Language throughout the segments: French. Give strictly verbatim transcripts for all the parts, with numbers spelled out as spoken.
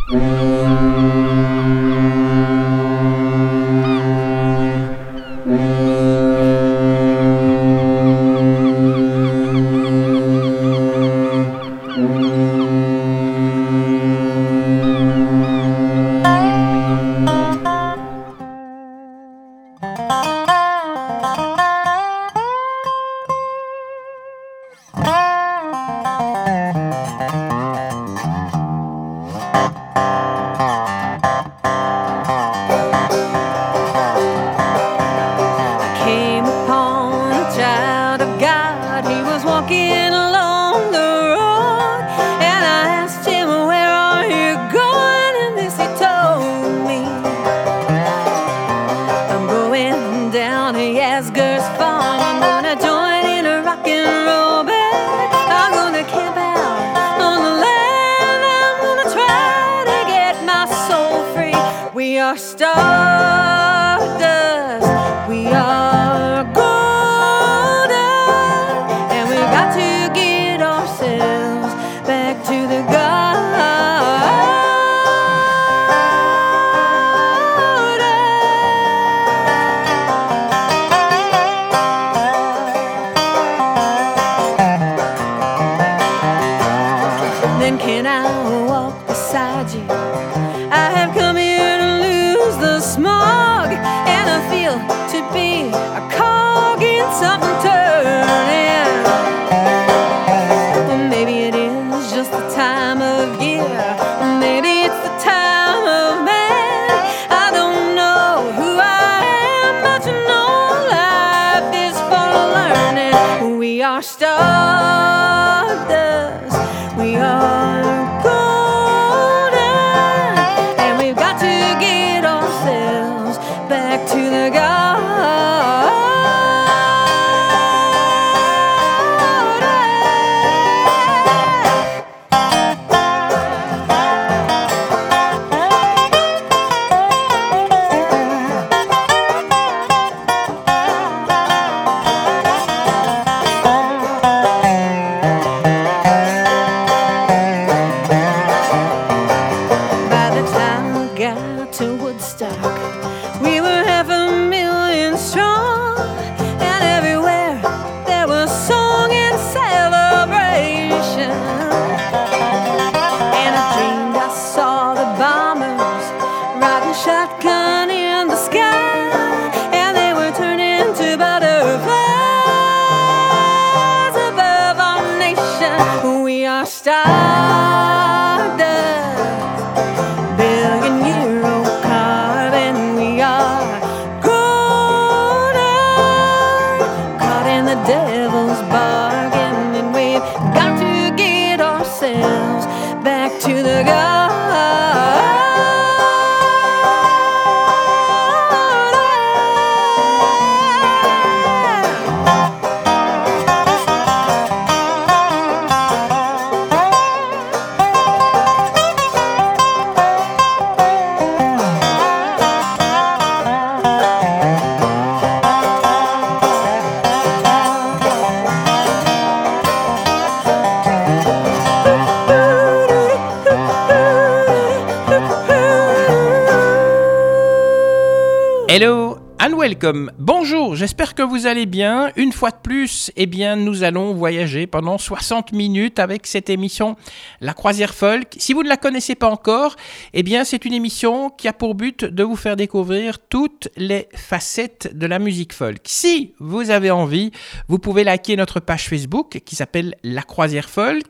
Hello and welcome. Bonjour, j'espère que vous allez bien. Une fois de plus, eh bien, nous allons voyager pendant soixante minutes avec cette émission La Croisière Folk. Si vous ne la connaissez pas encore, eh bien, c'est une émission qui a pour but de vous faire découvrir toutes les facettes de la musique folk. Si vous avez envie, vous pouvez liker notre page Facebook qui s'appelle La Croisière Folk.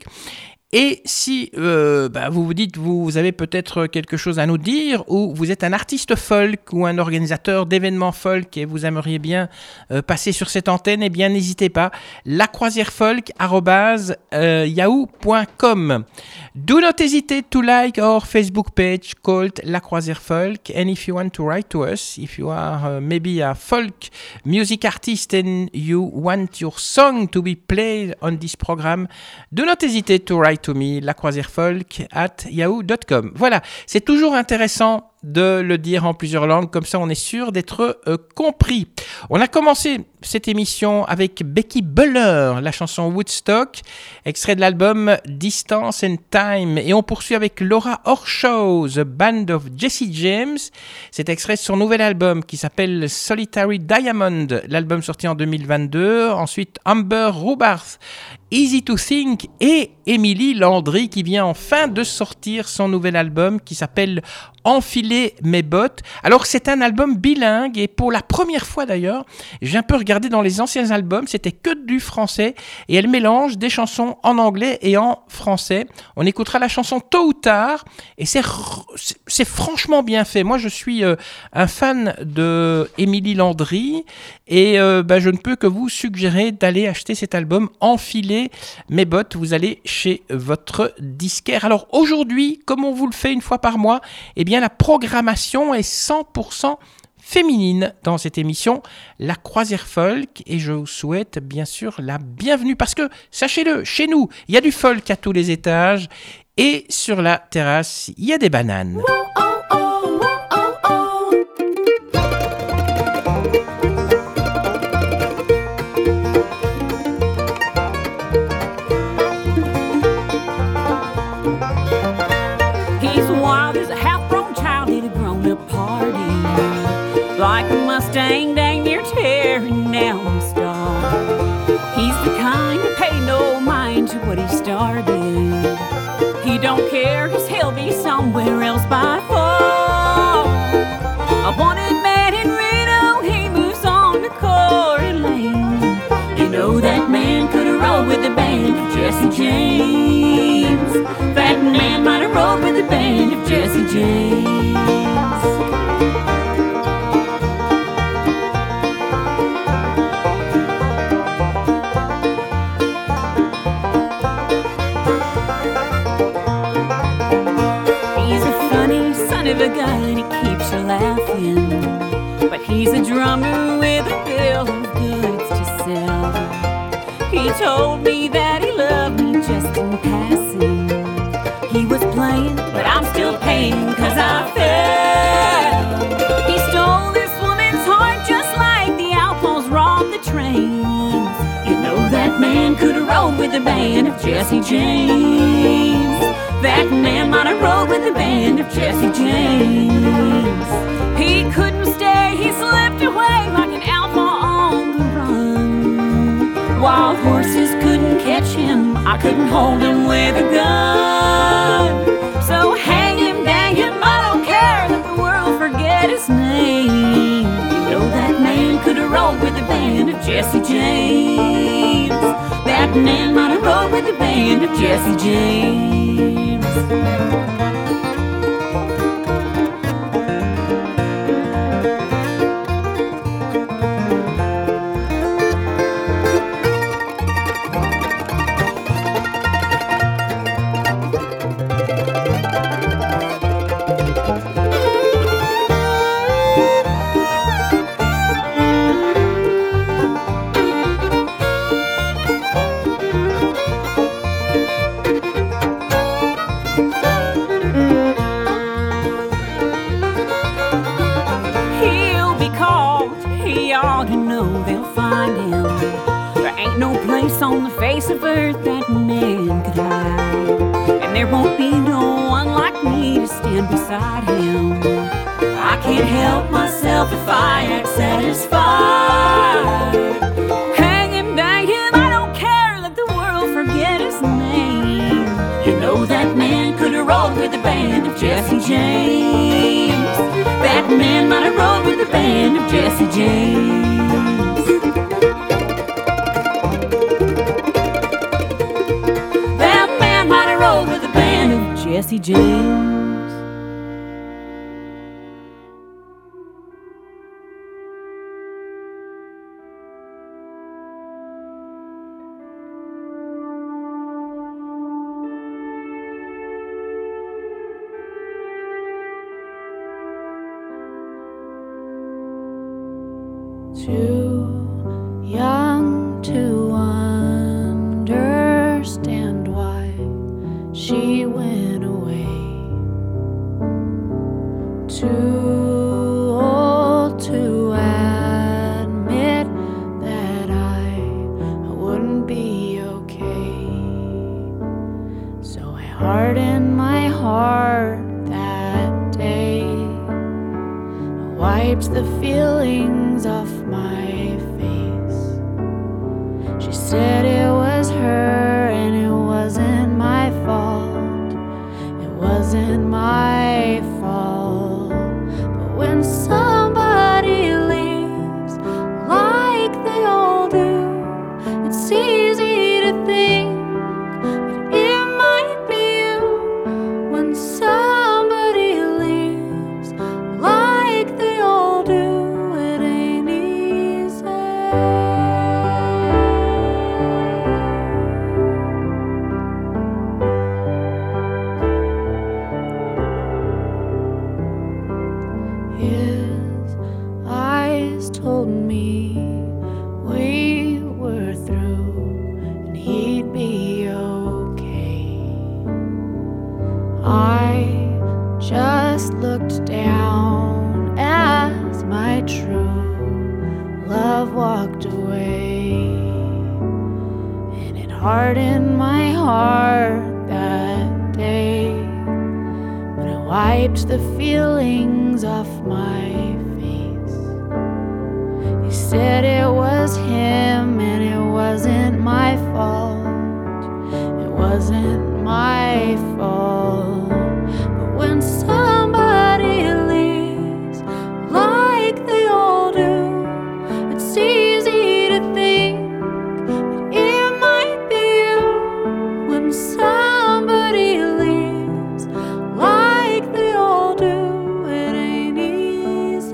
Et si euh, bah, vous vous dites, vous avez peut-être quelque chose à nous dire, ou vous êtes un artiste folk ou un organisateur d'événements folk et vous aimeriez bien euh, passer sur cette antenne, eh bien n'hésitez pas, lacroisièrefolk arobase yahoo point com. Do not hesitate to like our Facebook page called La Croisière Folk, and if you want to write to us, if you are uh, maybe a folk music artist and you want your song to be played on this program, do not hesitate to write to me, lacroisièrefolk at yahoo point com. Voilà, c'est toujours intéressant de le dire en plusieurs langues, comme ça on est sûr d'être euh, compris. On a commencé cette émission avec Becky Buller, la chanson Woodstock, extrait de l'album Distance and Time, et on poursuit avec Laura Orshaw, The Band of Jesse James. C'est extrait de son nouvel album qui s'appelle Solitary Diamond, l'album sorti en deux mille vingt-deux. Ensuite Amber Rubarth, Easy to Think, et Émilie Landry qui vient enfin de sortir son nouvel album qui s'appelle Enfiler mes bottes. Alors c'est un album bilingue et pour la première fois d'ailleurs, j'ai un peu regardé dans les anciens albums, c'était que du français et elle mélange des chansons en anglais et en français. On écoutera la chanson Tôt ou Tard et c'est, c'est franchement bien fait. Moi je suis euh, un fan de Émilie Landry et euh, bah, je ne peux que vous suggérer d'aller acheter cet album Enfiler mes bottes. Vous allez chez votre disquaire. Alors aujourd'hui, comme on vous le fait une fois par mois, eh bien la programmation est cent pour cent féminine dans cette émission, La Croisière Folk, et je vous souhaite bien sûr la bienvenue parce que, sachez-le, chez nous, il y a du folk à tous les étages et sur la terrasse, il y a des bananes. Like a Mustang, dang near tearing down the stall. He's the kind to pay no mind to what he started. He don't care, cause he'll be somewhere else by fall. A wanted man in Reno, he moves on to Coeur d'Alene. You know that man could've rolled with the band of Jesse James. That man might have rolled with the band of Jesse James. Of a gun, he keeps you laughing, but he's a drummer with a bill of goods to sell. He told me that he loved me just in passing. He was playing, but I'm still paying cause I fell. He stole this woman's heart just like the outlaws robbed the trains. You know that man could've rolled with the band of Jesse James. That man might have rolled with the band of Jesse James. He couldn't stay, he slipped away like an outlaw on the run. Wild horses couldn't catch him, I couldn't hold him with a gun. So hang him, dang him, I don't care, let the world forget his name. You know that man could have rolled with the band of Jesse James. That man might have rolled with the band of Jesse James. On the face of earth that man could hide, and there won't be no one like me to stand beside him. I can't help myself if I act satisfied. Hang him, dang him, I don't care, let the world forget his name. You know that man could have rolled with the band of Jesse James. That man might have rolled with the band of Jesse James. Jesse James. Too young to understand why she went away. Too hardened my heart that day. I wiped the feelings off my face. She said it was her and it wasn't my fault. It wasn't my fault. But when somebody leaves like they all do, it's easy to think that it might be you. When somebody leaves like they all do, it ain't easy. His eyes told me we were through and he'd be okay. I just looked down as my true love walked away, and it hardened my heart that day when I wiped the feelings off my face. He said it was him and it wasn't my fault. It wasn't my fault. But when somebody leaves like they all do, it's easy to think that it might be you. When somebody leaves like they all do, it ain't easy.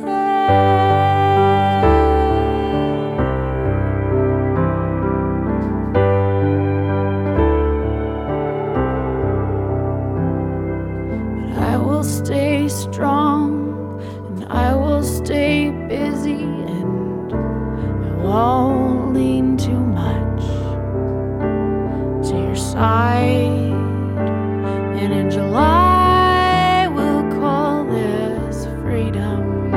But I will stay strong and I will stay busy, and I won't lean too much to your side. And in July we'll call this freedom.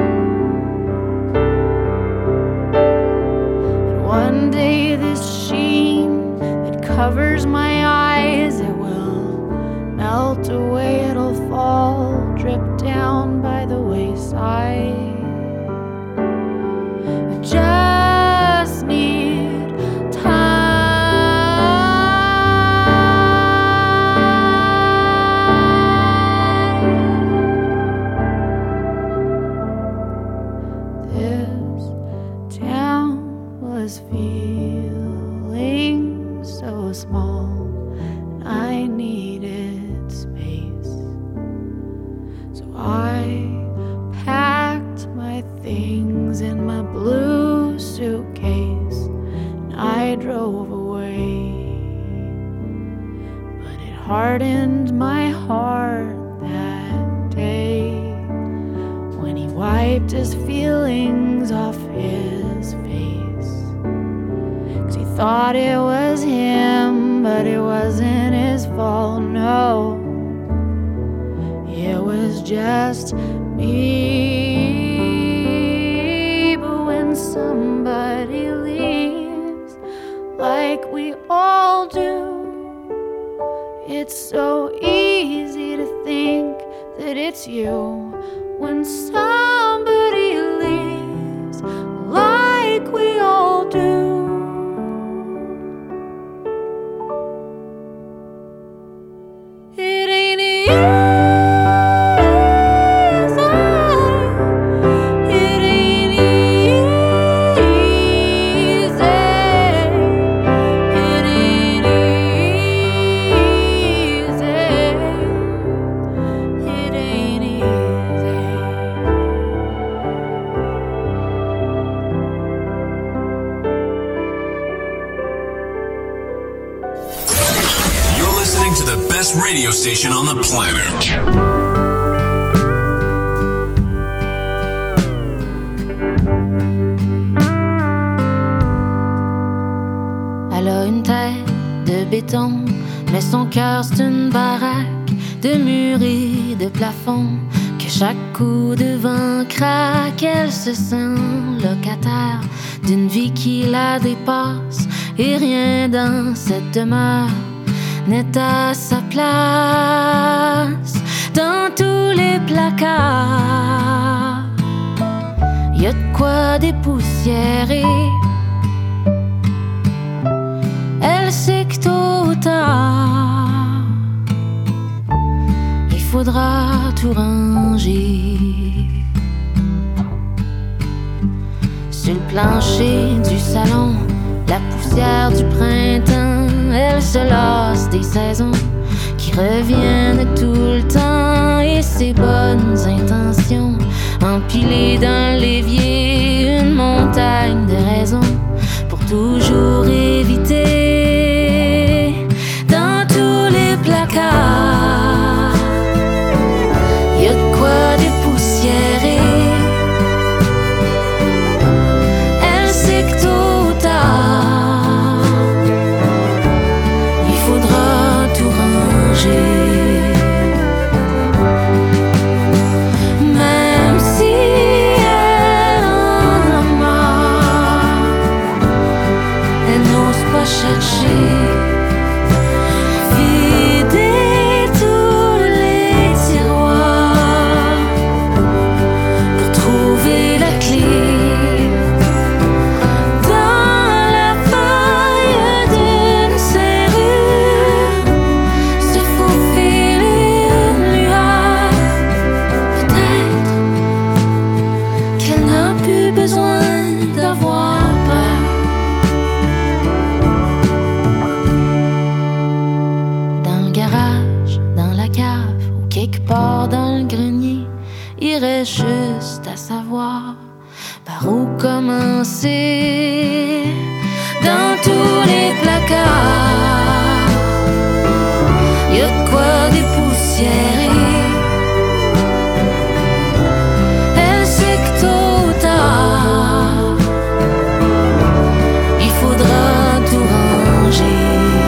And one day this sheen that covers my eyes, it will melt away, it'll fall, drip down by the wayside. I just need time. This town was feeling so small, and I needed space. So I packed my things in my blue suitcase and I drove away. But it hardened my heart that day when he wiped his feelings off his face. 'Cause he thought it was him, but it wasn't his fault, no. It was just me. But when somebody leaves like we all do, it's so easy to think that it's you. When somebody leaves like we all do, it ain't easy. Radio station on the planet. Elle a une tête de béton, mais son cœur c'est une baraque de murs et de plafond. Que chaque coup de vent craque, elle se sent locataire d'une vie qui la dépasse. Et rien dans cette demeure n'est à sa place dans tous les placards. Y a de quoi dépoussiérer. Elle sait que tôt ou tard il faudra tout ranger. Sur le plancher du salon, la poussière du printemps, elle se lasse des saisons qui reviennent tout le temps. Et ses bonnes intentions empilées dans l'évier, une montagne de raisons pour toujours éviter. Dans tous les placards, y a de quoi dépoussiérer. Elle sait que tôt ou tard il faudra tout ranger. Même si elle en a marre, elle n'ose pas chercher. Vider tous les tiroirs pour trouver la clé. Dans la faille d'une serrure se faufile une lueur. Peut-être qu'elle n'a plus besoin d'avoir peur. Dans le garage, dans la cave ou quelque part dans le grenier, il reste juste à savoir par où commencer. Dans tous les placards, y a de quoi dépoussiérer. Elle sait que tôt ou tard il faudra tout ranger.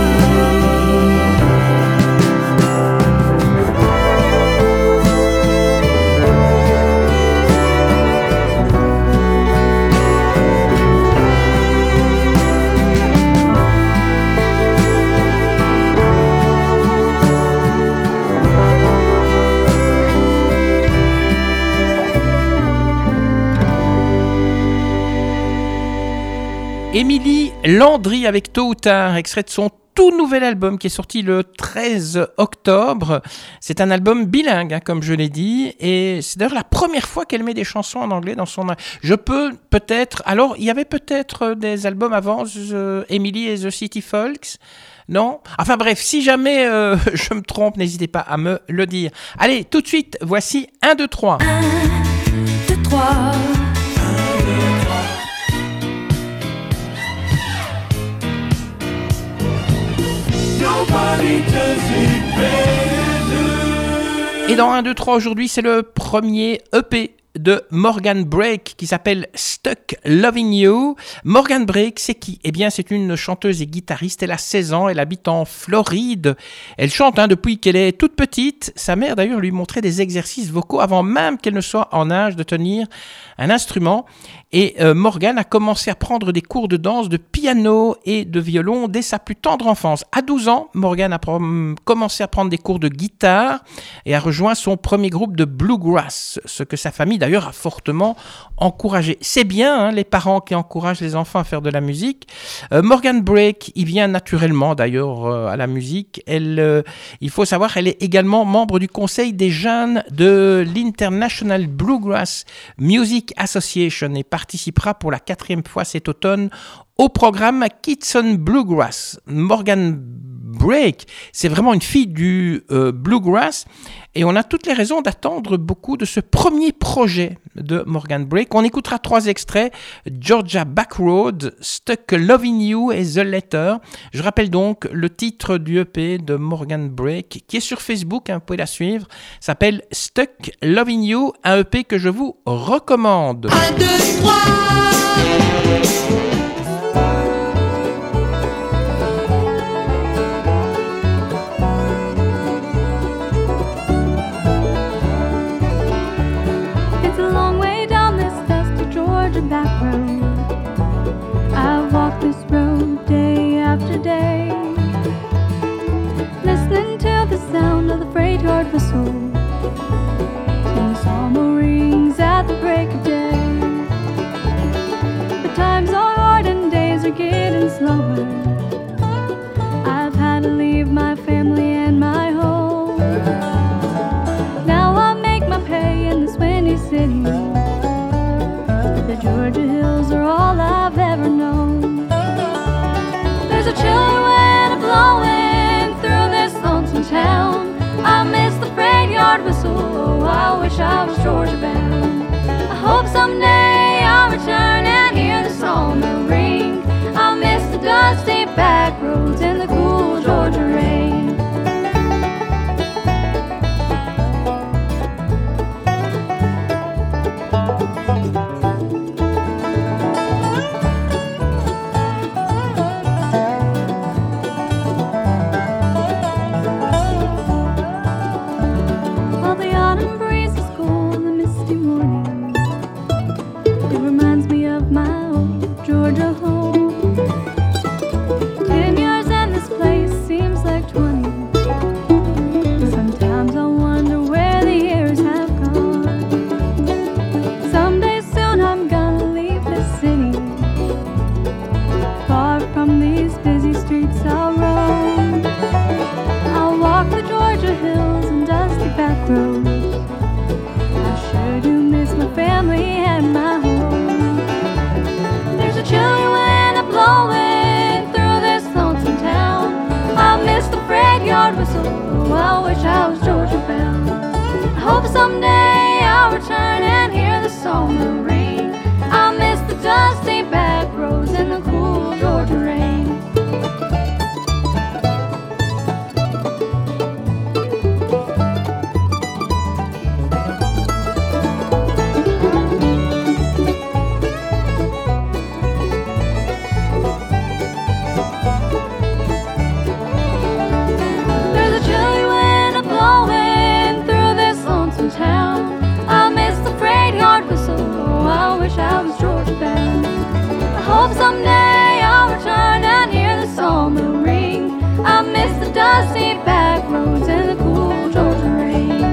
Émilie Landry avec Tôt ou Tard, extrait de son tout nouvel album qui est sorti le treize octobre. C'est un album bilingue, hein, comme je l'ai dit, et c'est d'ailleurs la première fois qu'elle met des chansons en anglais dans son... Je peux peut-être... Alors, il y avait peut-être des albums avant, The... Emily et The City Folks, non ? Enfin bref, si jamais euh, je me trompe, n'hésitez pas à me le dire. Allez, tout de suite, voici un, deux, trois. un, deux, trois. Et dans un, deux, trois aujourd'hui, c'est le premier E P de Morgan Break qui s'appelle Stuck Loving You. Morgan Break, c'est qui ? Eh bien, c'est une chanteuse et guitariste. Elle a seize ans, elle habite en Floride. Elle chante hein, depuis qu'elle est toute petite. Sa mère, d'ailleurs, lui montrait des exercices vocaux avant même qu'elle ne soit en âge de tenir un instrument. Et euh, Morgan a commencé à prendre des cours de danse, de piano et de violon dès sa plus tendre enfance. À douze ans, Morgan a prom- commencé à prendre des cours de guitare et a rejoint son premier groupe de bluegrass, ce que sa famille d'ailleurs a fortement encouragé. C'est bien hein, les parents qui encouragent les enfants à faire de la musique. Euh, Morgan Break, il vient naturellement d'ailleurs euh, à la musique. Elle, euh, il faut savoir, elle est également membre du conseil des jeunes de l'International Bluegrass Music Association et participera pour la quatrième fois cet automne au programme Kids on Bluegrass. Morgan Break, c'est vraiment une fille du euh, bluegrass et on a toutes les raisons d'attendre beaucoup de ce premier projet de Morgan Break. On écoutera trois extraits, Georgia Backroad, Stuck Loving You et The Letter. Je rappelle donc le titre du E P de Morgan Break qui est sur Facebook, hein, vous pouvez la suivre, s'appelle Stuck Loving You, un E P que je vous recommande. un, deux, trois. Back road. I've walked this road day after day. sound of the freight yard whistle, and the sawmill rings at the break of day. But times are hard and days are getting slower. I've had to leave my family and my home. Now I make my pay in this windy city. The Georgia hills are all I've ever known. There's a chilly wind blowing through this lonesome town. I miss the freight yard whistle, oh, I wish I was Georgia bound. I hope someday I'll return and hear the sawmill ring. I miss the dusty back roads in the cool Georgia rain. Georgia home. Ten years and this place seems like twenty. Sometimes I wonder where the years have gone. Someday soon I'm gonna leave this city. Far from these busy streets I'll roam. I'll walk the Georgia hills and dusty back roads. I sure do miss my family and my home. There's a chilly wind blowing through this lonesome town. I miss the freight yard whistle, oh, I wish I was Georgia bound. I hope someday I'll return and hear the sawmill ring. I miss the dusty back roads in the cool Georgia rain. I was Georgia bound. I hope someday I'll return and hear the sawmill ring. I miss the dusty back roads and the cool Georgia rain.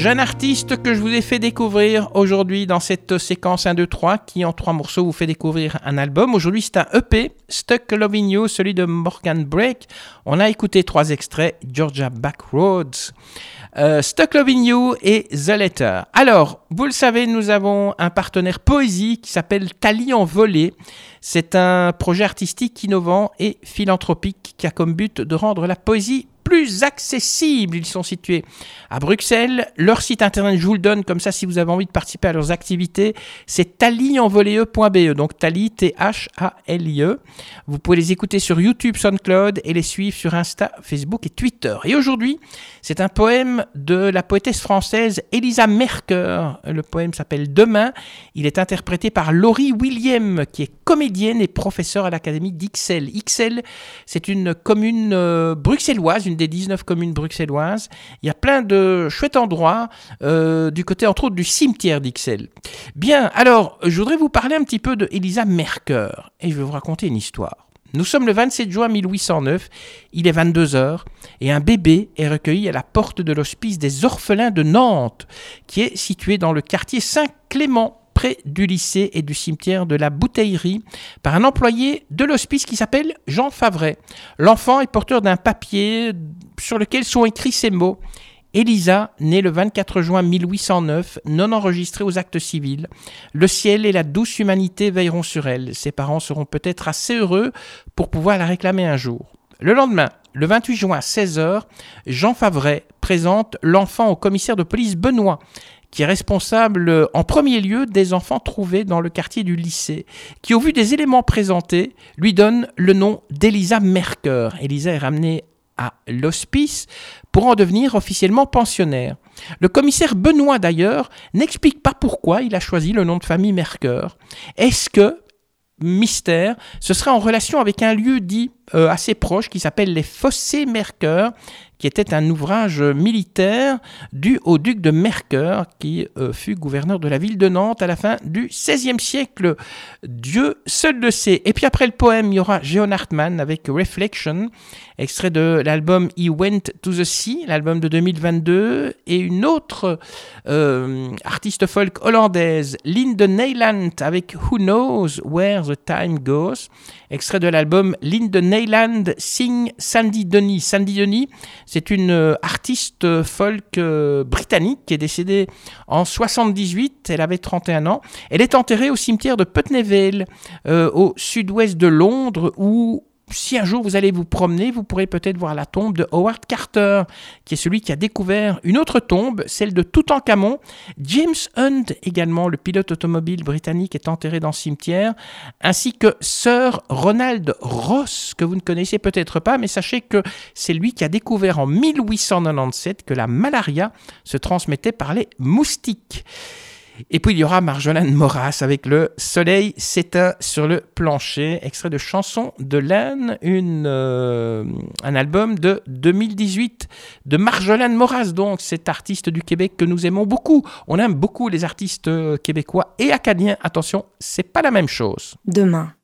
jeune artiste que je vous ai fait découvrir aujourd'hui dans cette séquence un, deux, trois qui en trois morceaux vous fait découvrir un album. Aujourd'hui c'est un E P, Stuck Loving You, celui de Morgan Break. On a écouté trois extraits, Georgia Backroads, euh, Stuck Loving You et The Letter. Alors, vous le savez, nous avons un partenaire poésie qui s'appelle Tali en volée. C'est un projet artistique innovant et philanthropique qui a comme but de rendre la poésie plus accessible. Ils sont situés à Bruxelles. Leur site internet, je vous le donne comme ça si vous avez envie de participer à leurs activités. C'est tali en volée point b e. Donc Tali, T H A L I E. Vous pouvez les écouter sur YouTube, SoundCloud et les suivre sur Insta, Facebook et Twitter. Et aujourd'hui, c'est un poème de la poétesse française Elisa Mercœur. Le poème s'appelle Demain. Il est interprété par Laurie William, qui est comédienne et professeure à l'Académie d'Ixelles. Ixelles, c'est une commune euh, bruxelloise, une des dix-neuf communes bruxelloises. Il y a plein de chouettes endroits euh, du côté, entre autres, du cimetière d'Ixelles. Bien, alors, je voudrais vous parler un petit peu de Elisa Mercœur et je vais vous raconter une histoire. Nous sommes le vingt-sept juin mille huit cent neuf, il est vingt-deux heures et un bébé est recueilli à la porte de l'hospice des orphelins de Nantes, qui est situé dans le quartier Saint-Clément, près du lycée et du cimetière de la Bouteillerie, par un employé de l'hospice qui s'appelle Jean Favret. L'enfant est porteur d'un papier sur lequel sont écrits ces mots. Elisa, née le vingt-quatre juin mille huit cent neuf, non enregistrée aux actes civils. Le ciel et la douce humanité veilleront sur elle. Ses parents seront peut-être assez heureux pour pouvoir la réclamer un jour. Le lendemain, le vingt-huit juin à seize heures, Jean Favret présente l'enfant au commissaire de police Benoît, qui est responsable en premier lieu des enfants trouvés dans le quartier du lycée, qui au vu des éléments présentés, lui donne le nom d'Elisa Mercœur. Elisa est ramenée à l'hospice pour en devenir officiellement pensionnaire. Le commissaire Benoît d'ailleurs n'explique pas pourquoi il a choisi le nom de famille Mercœur. Est-ce que, mystère, ce serait en relation avec un lieu dit euh, assez proche qui s'appelle les Fossés Mercœur, qui était un ouvrage militaire dû au duc de Mercœur, qui euh, fut gouverneur de la ville de Nantes à la fin du seizième siècle. Dieu seul le sait. Et puis après le poème, il y aura Jeon Hartmann avec Reflection, extrait de l'album He Went to the Sea, l'album de deux mille vingt-deux, et une autre euh, artiste folk hollandaise, Linde Neyland, avec Who Knows Where the Time Goes, extrait de l'album Linde Neyland Sing Sandy Denny. Sandy Denny, c'est une euh, artiste folk euh, britannique qui est décédée en soixante-dix-huit, elle avait trente et un ans. Elle est enterrée au cimetière de Putney Vale, euh, au sud-ouest de Londres, où si un jour vous allez vous promener, vous pourrez peut-être voir la tombe de Howard Carter, qui est celui qui a découvert une autre tombe, celle de Toutankhamon. James Hunt également, le pilote automobile britannique, est enterré dans ce cimetière, ainsi que Sir Ronald Ross, que vous ne connaissez peut-être pas, mais sachez que c'est lui qui a découvert en mille huit cent quatre-vingt-dix-sept que la malaria se transmettait par les moustiques. Et puis il y aura Marjolaine Moras avec Le soleil s'éteint sur le plancher, extrait de Chanson de l'âne, une, euh, un album de deux mille dix-huit de Marjolaine Moras, donc cet artiste du Québec que nous aimons beaucoup. On aime beaucoup les artistes québécois et acadiens. Attention, c'est pas la même chose. Demain.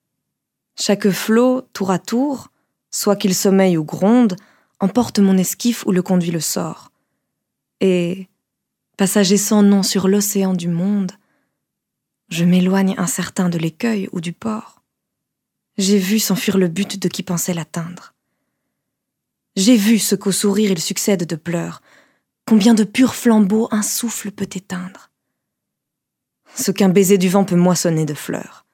Chaque flot, tour à tour, soit qu'il sommeille ou gronde, emporte mon esquif où le conduit le sort. Et... passager sans nom sur l'océan du monde, je m'éloigne incertain de l'écueil ou du port. J'ai vu s'enfuir le but de qui pensait l'atteindre. J'ai vu ce qu'au sourire il succède de pleurs, combien de purs flambeaux un souffle peut éteindre. Ce qu'un baiser du vent peut moissonner de fleurs.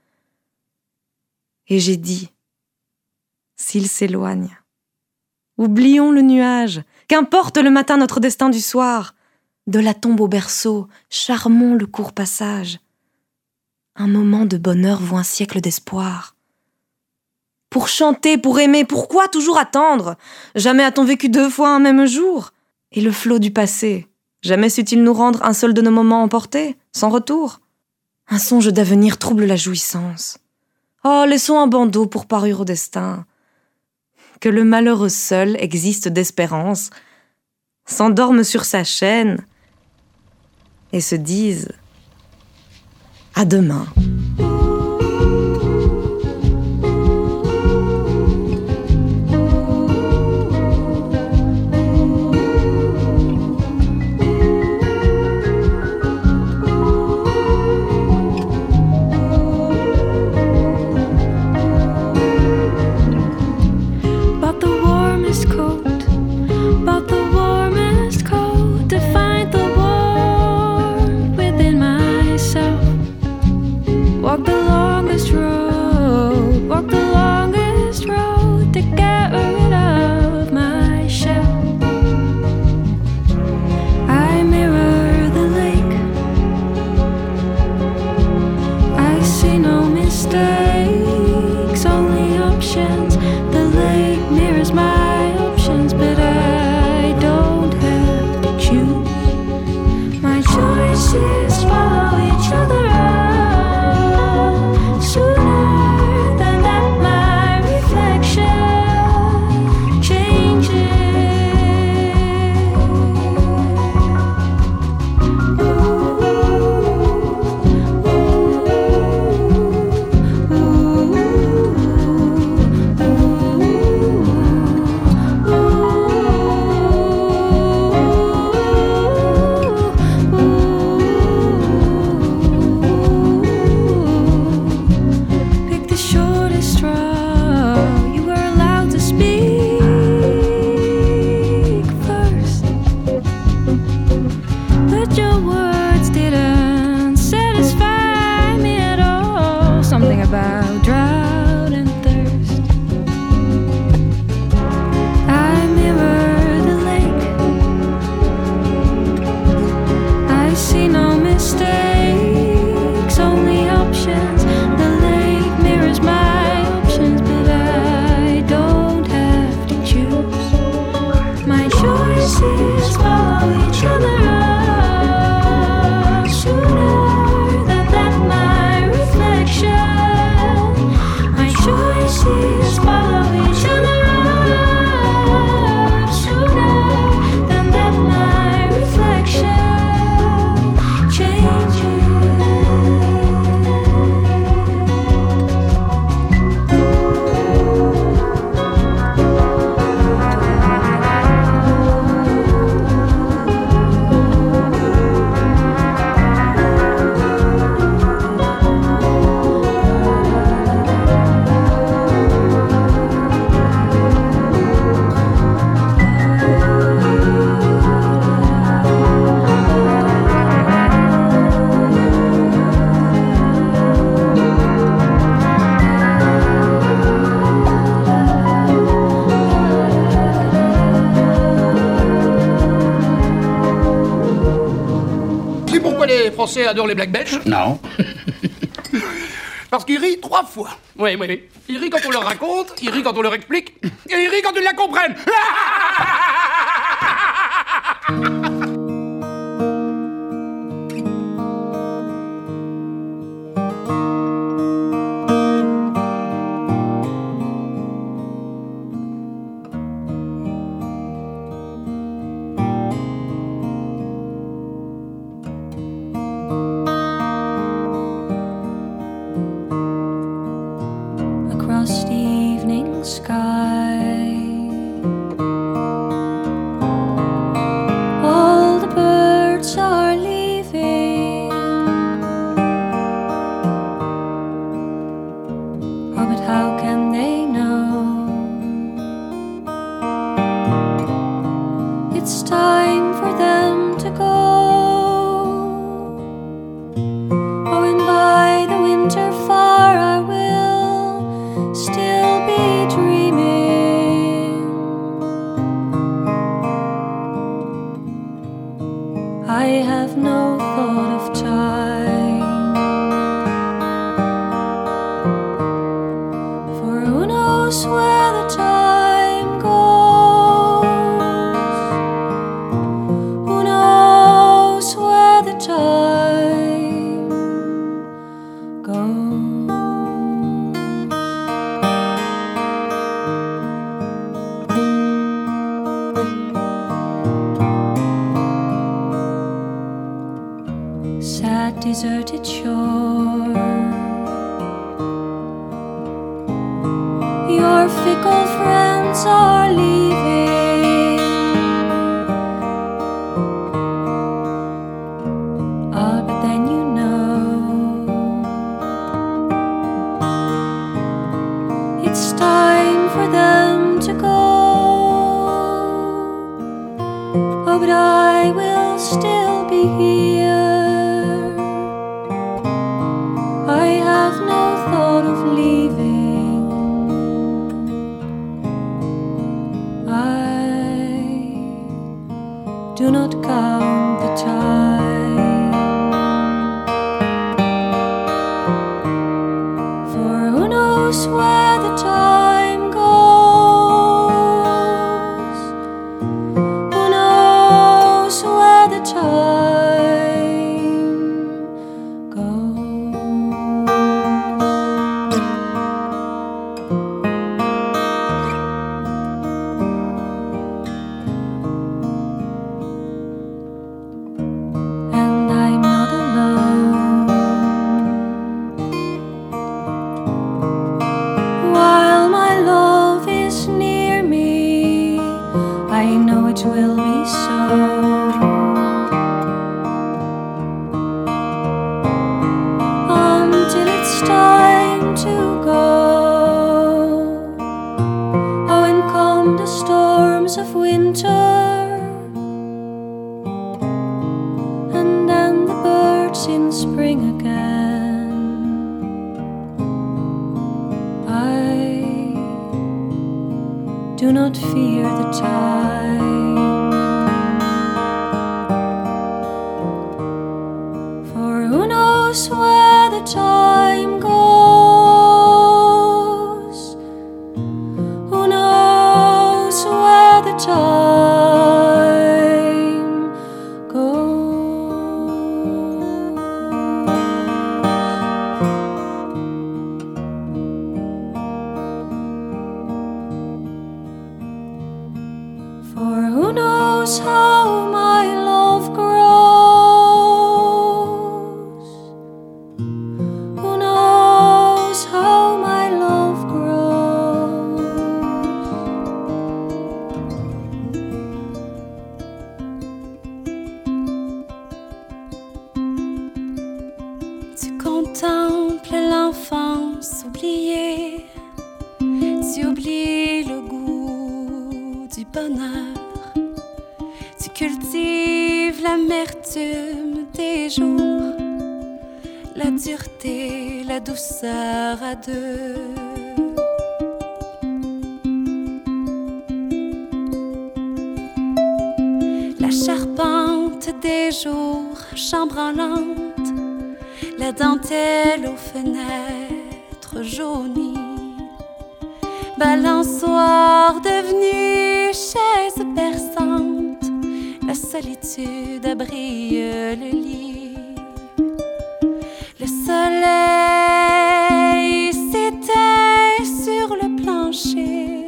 Et j'ai dit, s'il s'éloigne, oublions le nuage, qu'importe le matin notre destin du soir. De la tombe au berceau, charmons le court passage. Un moment de bonheur vaut un siècle d'espoir. Pour chanter, pour aimer, pourquoi toujours attendre? Jamais a-t-on vécu deux fois un même jour? Et le flot du passé, jamais sut-il nous rendre un seul de nos moments emportés, sans retour? Un songe d'avenir trouble la jouissance. Oh, laissons un bandeau pour parure au destin. Que le malheureux seul existe d'espérance, s'endorme sur sa chaîne, et se disent « À demain ». Walk the longest road, walk the longest road to get rid of my shell. I mirror the lake, I see no mistakes, only options. The lake mirrors my options, but I don't have to choose. My choices follow each other out. Sooner than that, my reflection changes. Pick the shortest straw. You were allowed to speak first, but your words didn't satisfy me at all. Something about drought and thirst. I mirror the lake, I see no mistakes, only options. The lake mirrors my options, but I don't have to choose. My choices follow each other out. Sooner than that, my reflection. My choices follow each other out. Sooner than that, my reflection changes. Tu sais pourquoi les Français adorent les blagues belges? Non. Parce qu'ils rient trois fois. Oui, oui, oui. Ils rient quand on leur raconte, ils rient quand on leur explique, et ils rient quand ils la comprennent. Across the evening sky, all the birds are leaving. Oh, but how can they know? It's time for them to go. Oh, and by the winter far I will still be dreaming. I have no thought of time, for who knows where the time goes? Who knows where the time goes? Sad deserted shore, your fickle friends are leaving. Ah, but then you know it's time for them to go. Oh, but I will still be here. I have do not fear the time. For who knows where the time goes? Who knows where the time goes? For who knows how my love grows? Who knows how my love grows? Tu contemples l'enfance oubliée, tu oublies le goût du bonheur, tu cultives l'amertume des jours, la dureté, la douceur à deux. La charpente des jours chambranlantes, la dentelle aux fenêtres jaunies, balançoire devenue chaise perçante, la solitude abrille le lit. Le soleil s'éteint sur le plancher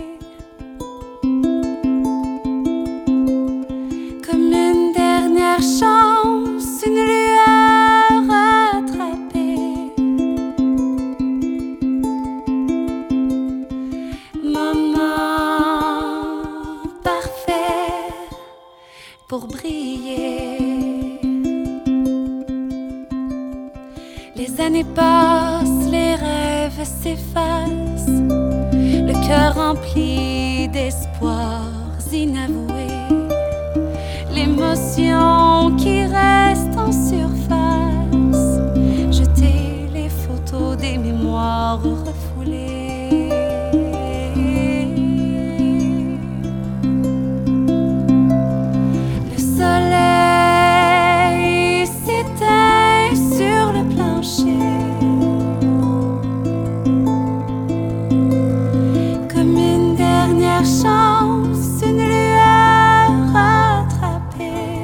comme une dernière chance, une lueur attrapée. Moment parfait pour briller. Les années passent, les rêves s'effacent, le cœur rempli d'espoirs inavoués, l'émotion qui reste en surface, jeter les photos des mémoires refoulées. Le soleil s'éteint sur le plancher comme une dernière chance, une lueur attrapée.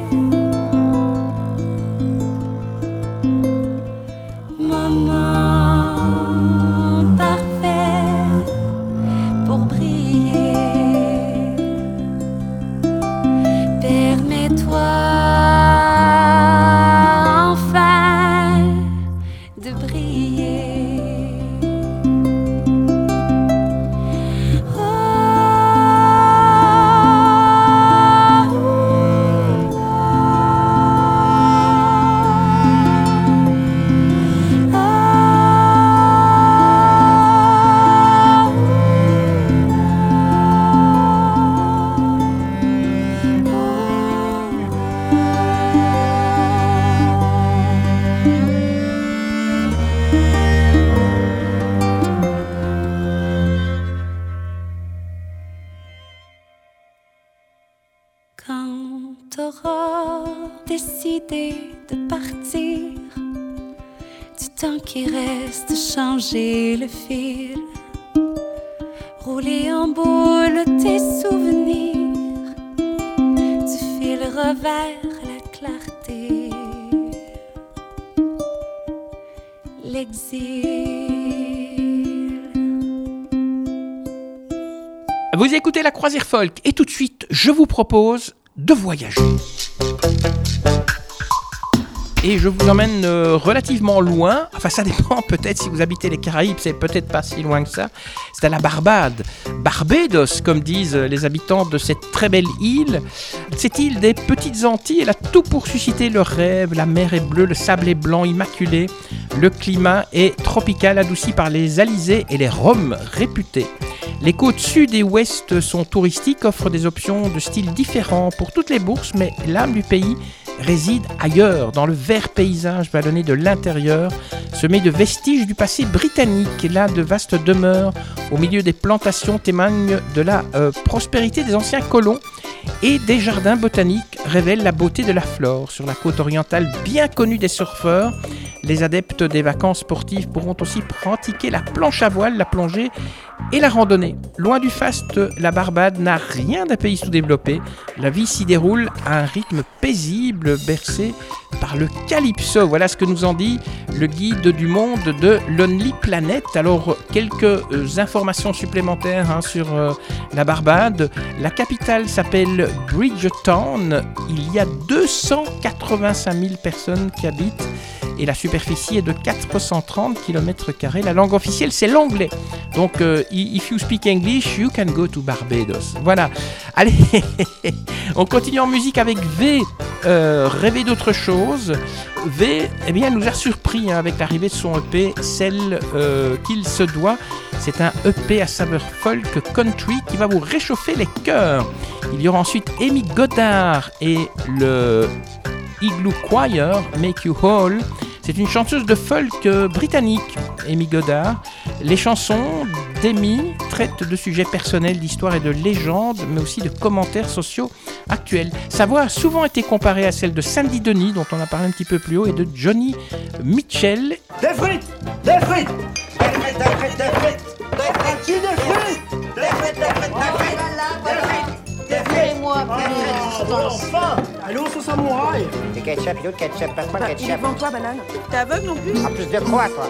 Moment parfait pour briller. Permets-toi enfin de briller. Oh, quand t'auras décidé de partir, du temps qui reste, changer le fil, rouler en boule tes souvenirs, du fil revers la clarté, l'exil. Vous écoutez la Croisière Folk et tout de suite, je vous propose de voyager. Et je vous emmène euh, relativement loin, enfin ça dépend peut-être si vous habitez les Caraïbes, c'est peut-être pas si loin que ça, c'est à la Barbade, Barbados comme disent les habitants de cette très belle île. Cette île des petites Antilles, elle a tout pour susciter le rêve, la mer est bleue, le sable est blanc, immaculé, le climat est tropical, adouci par les alizés et les rhums réputés. Les côtes sud et ouest sont touristiques, offrent des options de styles différents pour toutes les bourses, mais l'âme du pays réside ailleurs, dans le vert paysage vallonné de l'intérieur, semé de vestiges du passé britannique. Et là, de vastes demeures au milieu des plantations témoignent de la euh, prospérité des anciens colons, et des jardins botaniques révèlent la beauté de la flore. Sur la côte orientale bien connue des surfeurs, les adeptes des vacances sportives pourront aussi pratiquer la planche à voile, la plongée et la randonnée. Loin du faste, la Barbade n'a rien d'un pays sous-développé. La vie s'y déroule à un rythme paisible, bercé par le calypso. Voilà ce que nous en dit le guide du monde de Lonely Planet. Alors, quelques euh, informations supplémentaires hein, sur euh, la Barbade. La capitale s'appelle Bridgetown. Il y a deux cent quatre-vingt-cinq mille personnes qui habitent et la superficie est de quatre cent trente kilomètres carrés. La langue officielle, c'est l'anglais. Donc, euh, if you speak English, you can go to Barbados. Voilà. Allez, on continue en musique avec V. Euh, rêver d'autre chose. V, eh bien, nous a surpris hein, avec l'arrivée de son E P, celle euh, qu'il se doit. C'est un E P à saveur folk country qui va vous réchauffer les cœurs. Il y aura ensuite Amy Goddard et le Igloo Choir, Make You Whole. C'est une chanteuse de folk britannique, Amy Goddard. Les chansons d'Amy traitent de sujets personnels, d'histoires et de légendes, mais aussi de commentaires sociaux actuels. Sa voix a souvent été comparée à celle de Sandy Denny, dont on a parlé un petit peu plus haut, et de Johnny Mitchell. Des frites, des frites, des frites, des frites, des frites, des frites, des frites, des frites, des frites, des frites, des frites, moi, enfin, allez au sauce samouraï. Du ketchup, l'autre ketchup, passe-moi le ketchup. Devant toi, banane. T'es aveugle non plus? En plus de quoi, toi?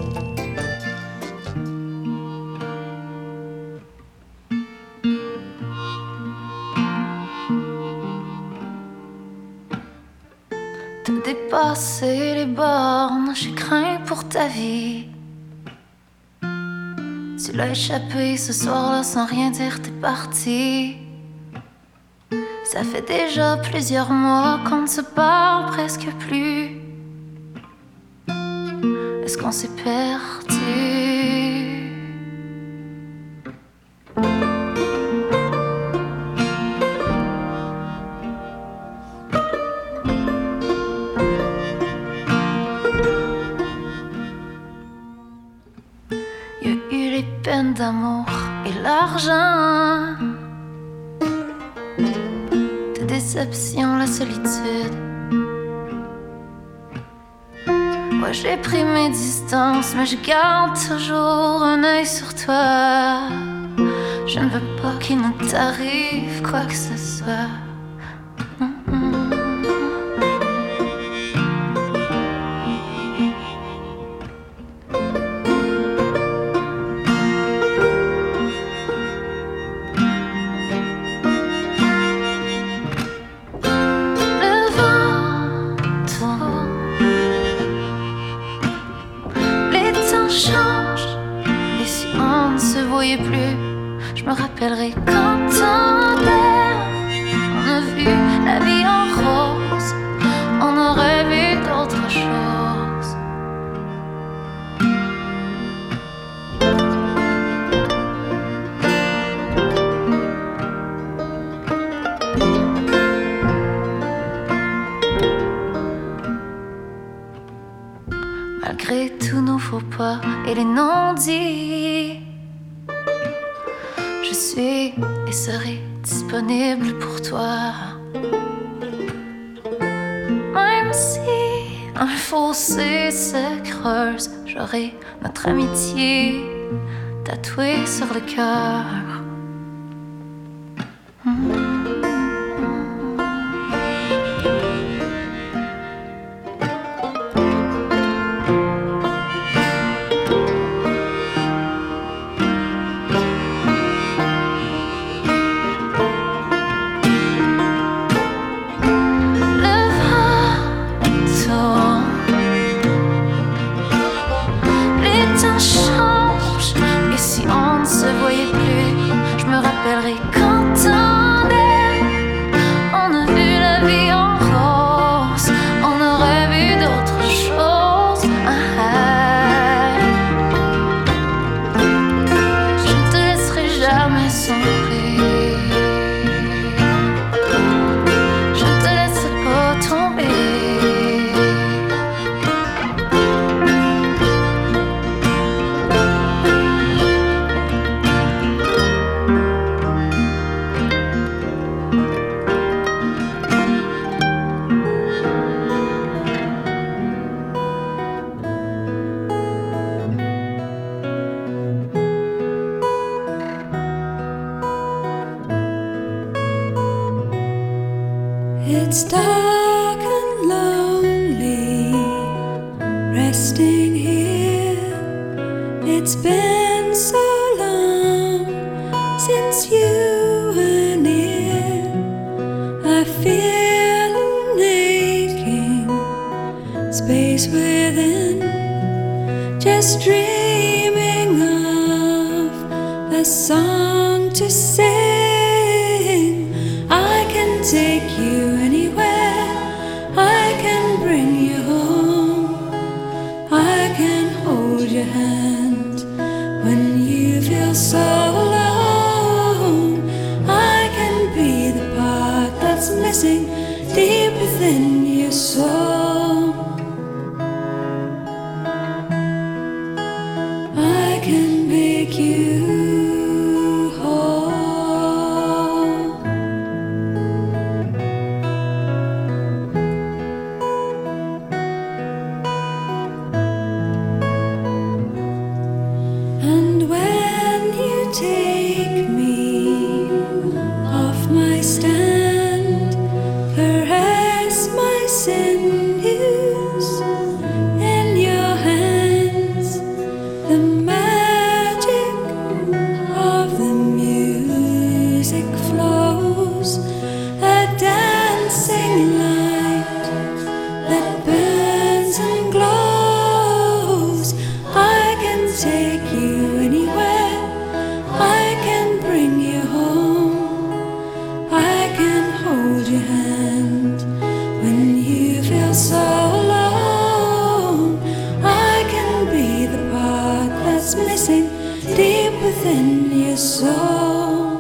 T'as dépassé les bornes, j'ai craint pour ta vie. Tu l'as échappé ce soir-là sans rien dire, t'es parti. Ça fait déjà plusieurs mois qu'on ne se parle presque plus. Est-ce qu'on s'est perdu? Il y a eu les peines d'amour et l'argent, des déceptions, la solitude. Ouais, j'ai pris mes distances, mais je garde toujours un œil sur toi. Je ne veux pas qu'il ne t'arrive quoi que ce soit. Je me rappellerai quand on on a vu la vie en rose, on a rêvé d'autre chose. Malgré tous nos faux pas et les non-dits, je suis et serai disponible pour toi. Même si un fossé se creuse, j'aurai notre amitié tatouée sur le cœur. Mmh. Se voyait plus, It's been so long since you were near. I feel an aching space within, just dreaming of a song to sing. I can take you anywhere, I can bring you home, I can hold your hand when you feel so alone. I can be the part that's missing deep within your soul. I can make you whole. And when you take me off my stand, caress my sinews in your hands, the magic of the music flows, a dancing light that burns and glows. I can take you anywhere, I can bring you home, I can hold your hand when you feel so alone. I can be the part that's missing deep within your soul.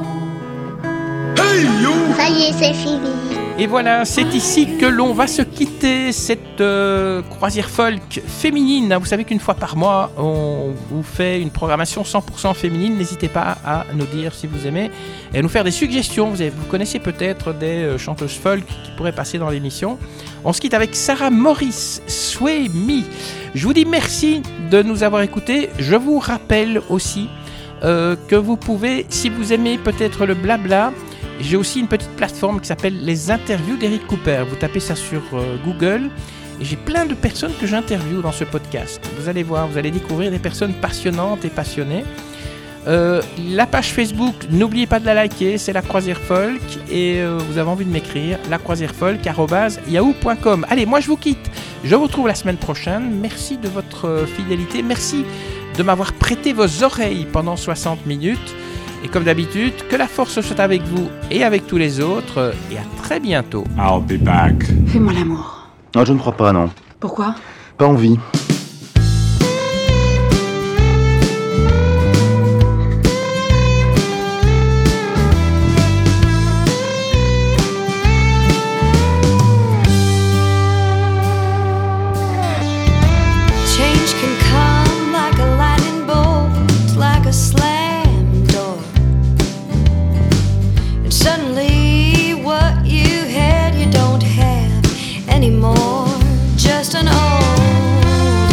Ça y est, c'est fini. Et voilà, c'est ici que l'on va se quitter, cette euh, croisière folk féminine. Vous savez qu'une fois par mois, on vous fait une programmation cent pour cent féminine. N'hésitez pas à nous dire si vous aimez et à nous faire des suggestions. Vous, avez, vous connaissez peut-être des euh, chanteuses folk qui pourraient passer dans l'émission. On se quitte avec Sarah Morris, Sway Me. Je vous dis merci de nous avoir écoutés. Je vous rappelle aussi euh, que vous pouvez, si vous aimez peut-être le blabla, j'ai aussi une petite plateforme qui s'appelle Les Interviews d'Eric Cooper. Vous tapez ça sur euh, Google et j'ai plein de personnes que j'interviewe dans ce podcast. Vous allez voir, vous allez découvrir des personnes passionnantes et passionnées. Euh, la page Facebook, n'oubliez pas de la liker, c'est La Croisière Folk. Et euh, vous avez envie de m'écrire, lacroisièrefolk arobase yahoo point com. Allez, moi je vous quitte. Je vous retrouve la semaine prochaine. Merci de votre fidélité. Merci de m'avoir prêté vos oreilles pendant soixante minutes. Et comme d'habitude, que la force soit avec vous et avec tous les autres. Et à très bientôt. I'll be back. Fais-moi l'amour. Non, je ne crois pas, non. Pourquoi ? Pas envie. Change can come like a lightning bolt, like a slam door. And suddenly what you had you don't have anymore. Just an old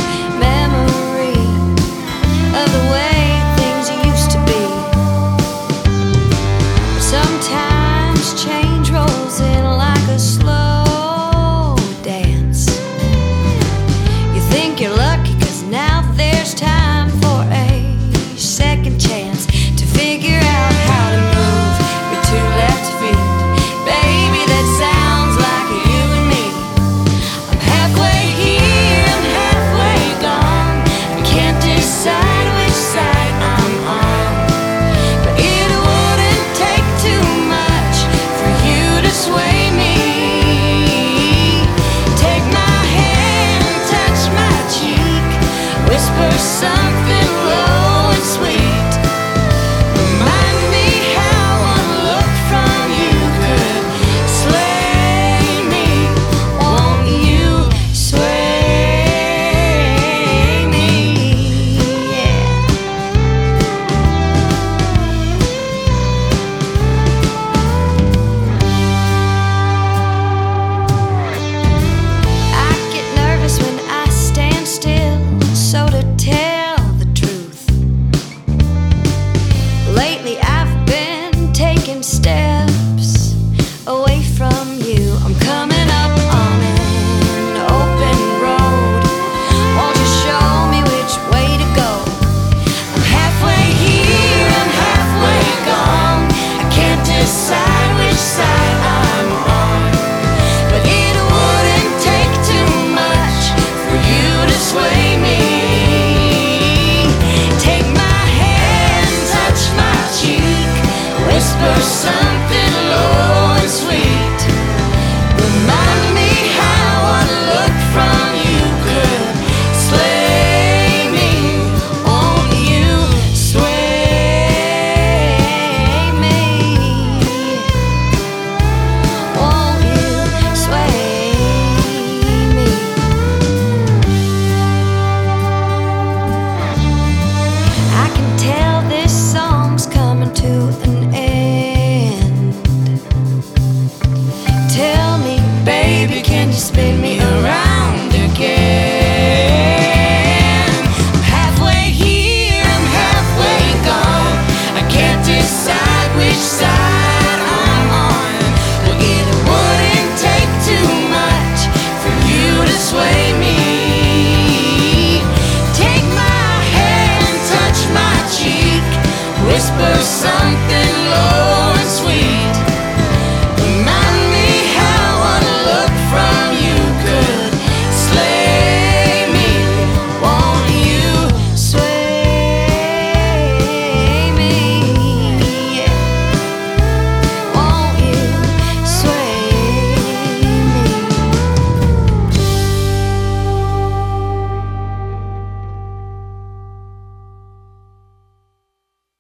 never